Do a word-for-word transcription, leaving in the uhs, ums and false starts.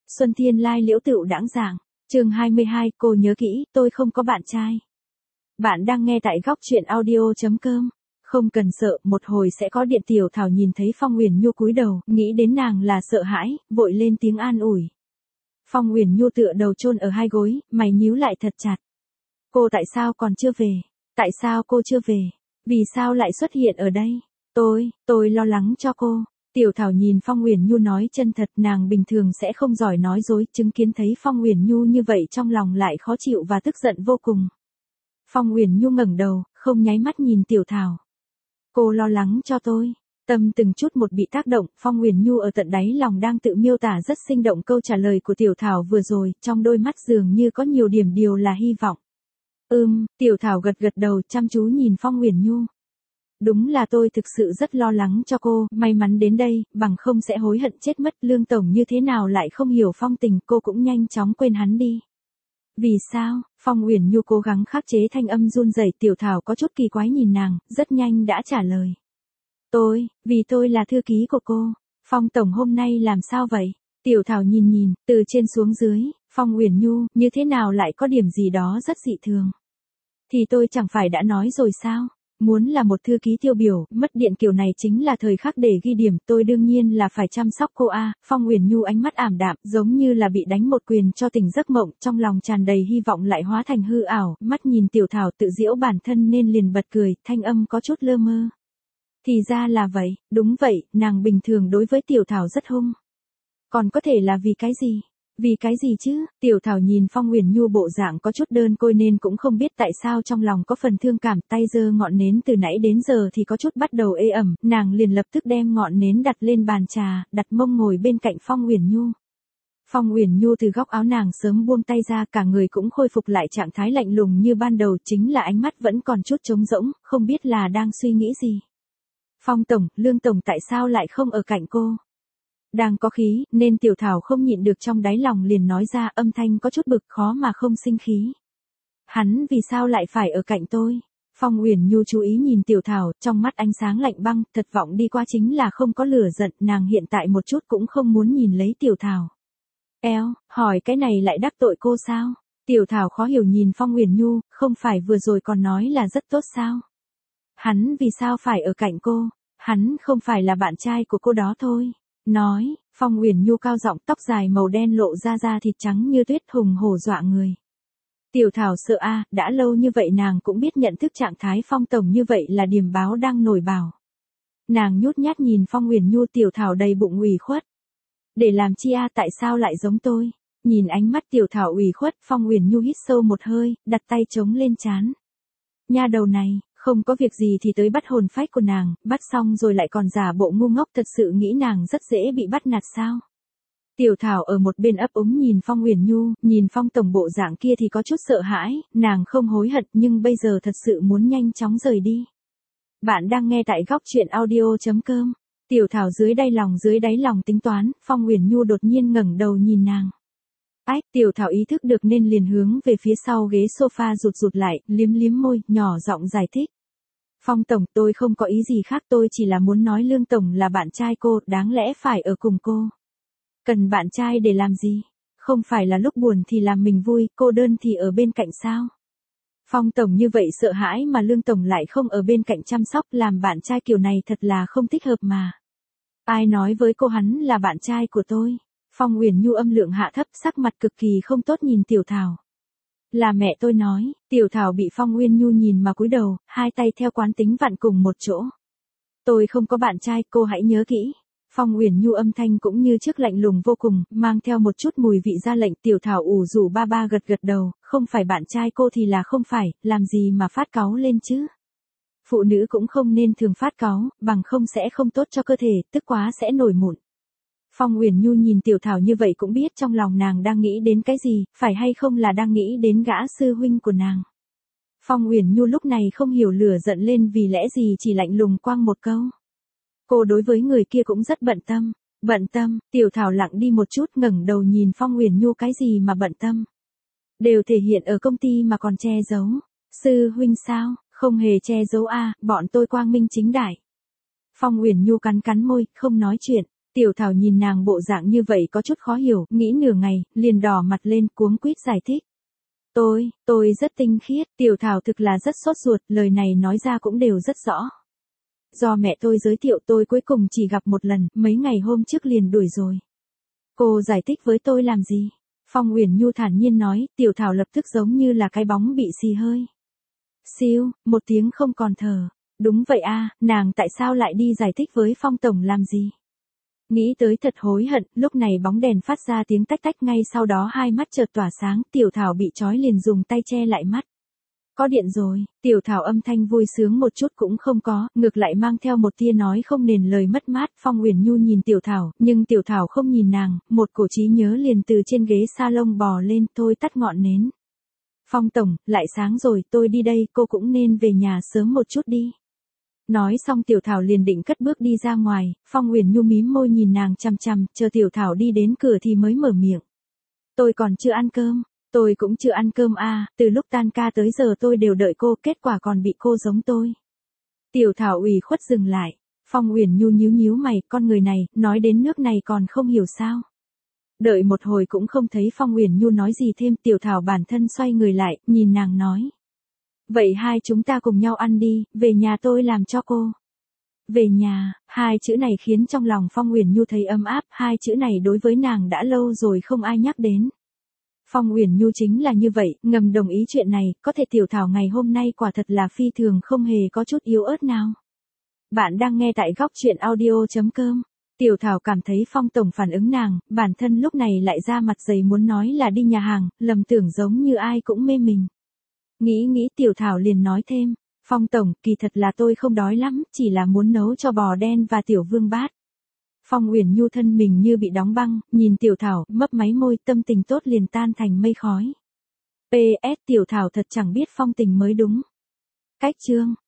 Xuân Thiên Lai Liễu Tựu Đãng Giảng, chương hai mươi hai, cô nhớ kỹ, tôi không có bạn trai. Bạn đang nghe tại góc truyện audio.com. Không cần sợ, một hồi sẽ có điện. Tiểu Thảo nhìn thấy Phong Uyển Nhu cúi đầu, nghĩ đến nàng là sợ hãi, vội lên tiếng an ủi. Phong Uyển Nhu tựa đầu chôn ở hai gối, mày nhíu lại thật chặt. Cô tại sao còn chưa về? Tại sao cô chưa về? Vì sao lại xuất hiện ở đây? Tôi, tôi lo lắng cho cô. Tiểu Thảo nhìn Phong Uyển Nhu nói chân thật, nàng bình thường sẽ không giỏi nói dối, chứng kiến thấy Phong Uyển Nhu như vậy trong lòng lại khó chịu và tức giận vô cùng. Phong Uyển Nhu ngẩng đầu, không nháy mắt nhìn Tiểu Thảo. Cô lo lắng cho tôi. Tâm từng chút một bị tác động, Phong Uyển Nhu ở tận đáy lòng đang tự miêu tả rất sinh động câu trả lời của Tiểu Thảo vừa rồi, trong đôi mắt dường như có nhiều điểm điều là hy vọng. Ừm, Tiểu Thảo gật gật đầu chăm chú nhìn Phong Uyển Nhu. Đúng là tôi thực sự rất lo lắng cho cô, may mắn đến đây, bằng không sẽ hối hận chết mất. Lương Tổng như thế nào lại không hiểu Phong tình, cô cũng nhanh chóng quên hắn đi. Vì sao? Phong Uyển Nhu cố gắng khắc chế thanh âm run rẩy. Tiểu Thảo có chút kỳ quái nhìn nàng, rất nhanh đã trả lời. Tôi, vì tôi là thư ký của cô. Phong Tổng hôm nay làm sao vậy? Tiểu Thảo nhìn nhìn, từ trên xuống dưới, Phong Uyển Nhu, như thế nào lại có điểm gì đó rất dị thường. Thì tôi chẳng phải đã nói rồi sao? Muốn là một thư ký tiêu biểu, mất điện kiểu này chính là thời khắc để ghi điểm, tôi đương nhiên là phải chăm sóc cô a. Phong Uyển Nhu ánh mắt ảm đạm, giống như là bị đánh một quyền cho tỉnh giấc mộng, trong lòng tràn đầy hy vọng lại hóa thành hư ảo, mắt nhìn Tiểu Thảo tự giễu bản thân nên liền bật cười, thanh âm có chút lơ mơ. Thì ra là vậy, đúng vậy, nàng bình thường đối với Tiểu Thảo rất hung. Còn có thể là vì cái gì? Vì cái gì chứ? Tiểu Thảo nhìn Phong Uyển Nhu bộ dạng có chút đơn côi nên cũng không biết tại sao trong lòng có phần thương cảm, tay giơ ngọn nến từ nãy đến giờ thì có chút bắt đầu ê ẩm, nàng liền lập tức đem ngọn nến đặt lên bàn trà, đặt mông ngồi bên cạnh Phong Uyển Nhu. Phong Uyển Nhu từ góc áo nàng sớm buông tay ra, cả người cũng khôi phục lại trạng thái lạnh lùng như ban đầu, chính là ánh mắt vẫn còn chút trống rỗng, không biết là đang suy nghĩ gì. Phong Tổng, Lương Tổng tại sao lại không ở cạnh cô? Đang có khí, nên Tiểu Thảo không nhịn được trong đáy lòng liền nói ra, âm thanh có chút bực, khó mà không sinh khí. Hắn vì sao lại phải ở cạnh tôi? Phong Uyển Nhu chú ý nhìn Tiểu Thảo, trong mắt ánh sáng lạnh băng, thật vọng đi qua chính là không có lửa giận, nàng hiện tại một chút cũng không muốn nhìn lấy Tiểu Thảo. Eo, hỏi cái này lại đắc tội cô sao? Tiểu Thảo khó hiểu nhìn Phong Uyển Nhu, không phải vừa rồi còn nói là rất tốt sao? Hắn vì sao phải ở cạnh cô? Hắn không phải là bạn trai của cô đó thôi. Nói, Phong Uyển Nhu cao giọng, tóc dài màu đen lộ ra da thịt trắng như tuyết, hùng hổ dọa người. Tiểu Thảo sợ a, đã lâu như vậy nàng cũng biết nhận thức trạng thái Phong Tổng như vậy là điềm báo đang nổi bào. Nàng nhút nhát nhìn Phong Uyển Nhu, Tiểu Thảo đầy bụng ủy khuất. Để làm chi a, tại sao lại giống tôi? Nhìn ánh mắt Tiểu Thảo ủy khuất, Phong Uyển Nhu hít sâu một hơi, đặt tay chống lên trán. Nha đầu này. Không có việc gì thì tới bắt hồn phách của nàng, bắt xong rồi lại còn giả bộ ngu ngốc, thật sự nghĩ nàng rất dễ bị bắt nạt sao? Tiểu Thảo ở một bên ấp úng nhìn Phong Uyển Nhu, nhìn Phong Tổng bộ dạng kia thì có chút sợ hãi, nàng không hối hận nhưng bây giờ thật sự muốn nhanh chóng rời đi. Bạn đang nghe tại góc truyện audio.com. Tiểu Thảo dưới đáy lòng dưới đáy lòng tính toán, Phong Uyển Nhu đột nhiên ngẩng đầu nhìn nàng. Ách, Tiểu Thảo ý thức được nên liền hướng về phía sau ghế sofa rụt rụt lại, liếm liếm môi, nhỏ giọng giải thích. Phong Tổng, tôi không có ý gì khác, tôi chỉ là muốn nói Lương Tổng là bạn trai cô, đáng lẽ phải ở cùng cô. Cần bạn trai để làm gì? Không phải là lúc buồn thì làm mình vui, cô đơn thì ở bên cạnh sao? Phong Tổng như vậy sợ hãi mà Lương Tổng lại không ở bên cạnh chăm sóc, làm bạn trai kiểu này thật là không thích hợp mà. Ai nói với cô hắn là bạn trai của tôi? Phong Uyển Nhu âm lượng hạ thấp, sắc mặt cực kỳ không tốt nhìn Tiểu Thảo. Là mẹ tôi nói. Tiểu Thảo bị Phong Uyển Nhu nhìn mà cúi đầu, hai tay theo quán tính vặn cùng một chỗ. Tôi không có bạn trai, cô hãy nhớ kỹ. Phong Uyển Nhu âm thanh cũng như trước lạnh lùng vô cùng, mang theo một chút mùi vị ra lệnh. Tiểu Thảo ủ rủ ba ba gật gật đầu, không phải bạn trai cô thì là không phải, làm gì mà phát cáu lên chứ? Phụ nữ cũng không nên thường phát cáu, bằng không sẽ không tốt cho cơ thể, tức quá sẽ nổi mụn. Phong Uyển Nhu nhìn Tiểu Thảo như vậy cũng biết trong lòng nàng đang nghĩ đến cái gì, phải hay không là đang nghĩ đến gã sư huynh của nàng. Phong Uyển Nhu lúc này không hiểu lửa giận lên vì lẽ gì, chỉ lạnh lùng quang một câu. Cô đối với người kia cũng rất bận tâm. Bận tâm? Tiểu Thảo lặng đi một chút, ngẩng đầu nhìn Phong Uyển Nhu, cái gì mà bận tâm? Đều thể hiện ở công ty mà còn che giấu. Sư huynh sao? Không hề che giấu a, bọn tôi quang minh chính đại. Phong Uyển Nhu cắn cắn môi, không nói chuyện. Tiểu Thảo nhìn nàng bộ dạng như vậy có chút khó hiểu, nghĩ nửa ngày, liền đỏ mặt lên cuống quýt giải thích. Tôi, tôi rất tinh khiết, Tiểu Thảo thực là rất sốt ruột, lời này nói ra cũng đều rất rõ. Do mẹ tôi giới thiệu tôi cuối cùng chỉ gặp một lần, mấy ngày hôm trước liền đuổi rồi. Cô giải thích với tôi làm gì? Phong Uyển Nhu thản nhiên nói, Tiểu Thảo lập tức giống như là cái bóng bị xì hơi. Siêu, một tiếng không còn thở. Đúng vậy a, nàng tại sao lại đi giải thích với Phong Tổng làm gì? Nghĩ tới thật hối hận, lúc này bóng đèn phát ra tiếng tách tách ngay sau đó hai mắt chợt tỏa sáng, Tiểu Thảo bị trói liền dùng tay che lại mắt. Có điện rồi, Tiểu Thảo âm thanh vui sướng một chút cũng không có, ngược lại mang theo một tia nói không nền lời mất mát. Phong Uyển Nhu nhìn Tiểu Thảo, nhưng Tiểu Thảo không nhìn nàng, một cổ trí nhớ liền từ trên ghế salon bò lên, thôi tắt ngọn nến. Phong Tổng, lại sáng rồi, tôi đi đây, cô cũng nên về nhà sớm một chút đi. Nói xong Tiểu Thảo liền định cất bước đi ra ngoài, Phong Uyển Nhu mím môi nhìn nàng chằm chằm, chờ Tiểu Thảo đi đến cửa thì mới mở miệng. Tôi còn chưa ăn cơm, tôi cũng chưa ăn cơm à, từ lúc tan ca tới giờ tôi đều đợi cô, kết quả còn bị cô giống tôi. Tiểu Thảo ủy khuất dừng lại, Phong Uyển Nhu nhíu nhíu mày, con người này, nói đến nước này còn không hiểu sao. Đợi một hồi cũng không thấy Phong Uyển Nhu nói gì thêm, Tiểu Thảo bản thân xoay người lại, nhìn nàng nói. Vậy hai chúng ta cùng nhau ăn đi, về nhà tôi làm cho cô. Về nhà, hai chữ này khiến trong lòng Phong Uyển Nhu thấy ấm áp, hai chữ này đối với nàng đã lâu rồi không ai nhắc đến. Phong Uyển Nhu chính là như vậy, ngầm đồng ý chuyện này, có thể Tiểu Thảo ngày hôm nay quả thật là phi thường không hề có chút yếu ớt nào. Bạn đang nghe tại góc truyện audio chấm com. Tiểu Thảo cảm thấy Phong Tổng phản ứng nàng, bản thân lúc này lại ra mặt dày muốn nói là đi nhà hàng, lầm tưởng giống như ai cũng mê mình. Nghĩ nghĩ Tiểu Thảo liền nói thêm, Phong Tổng, kỳ thật là tôi không đói lắm, chỉ là muốn nấu cho bò đen và Tiểu Vương Bát. Phong Uyển Nhu thân mình như bị đóng băng, nhìn Tiểu Thảo, mấp máy môi, tâm tình tốt liền tan thành mây khói. pê ét Tiểu Thảo thật chẳng biết phong tình mới đúng. Cách chương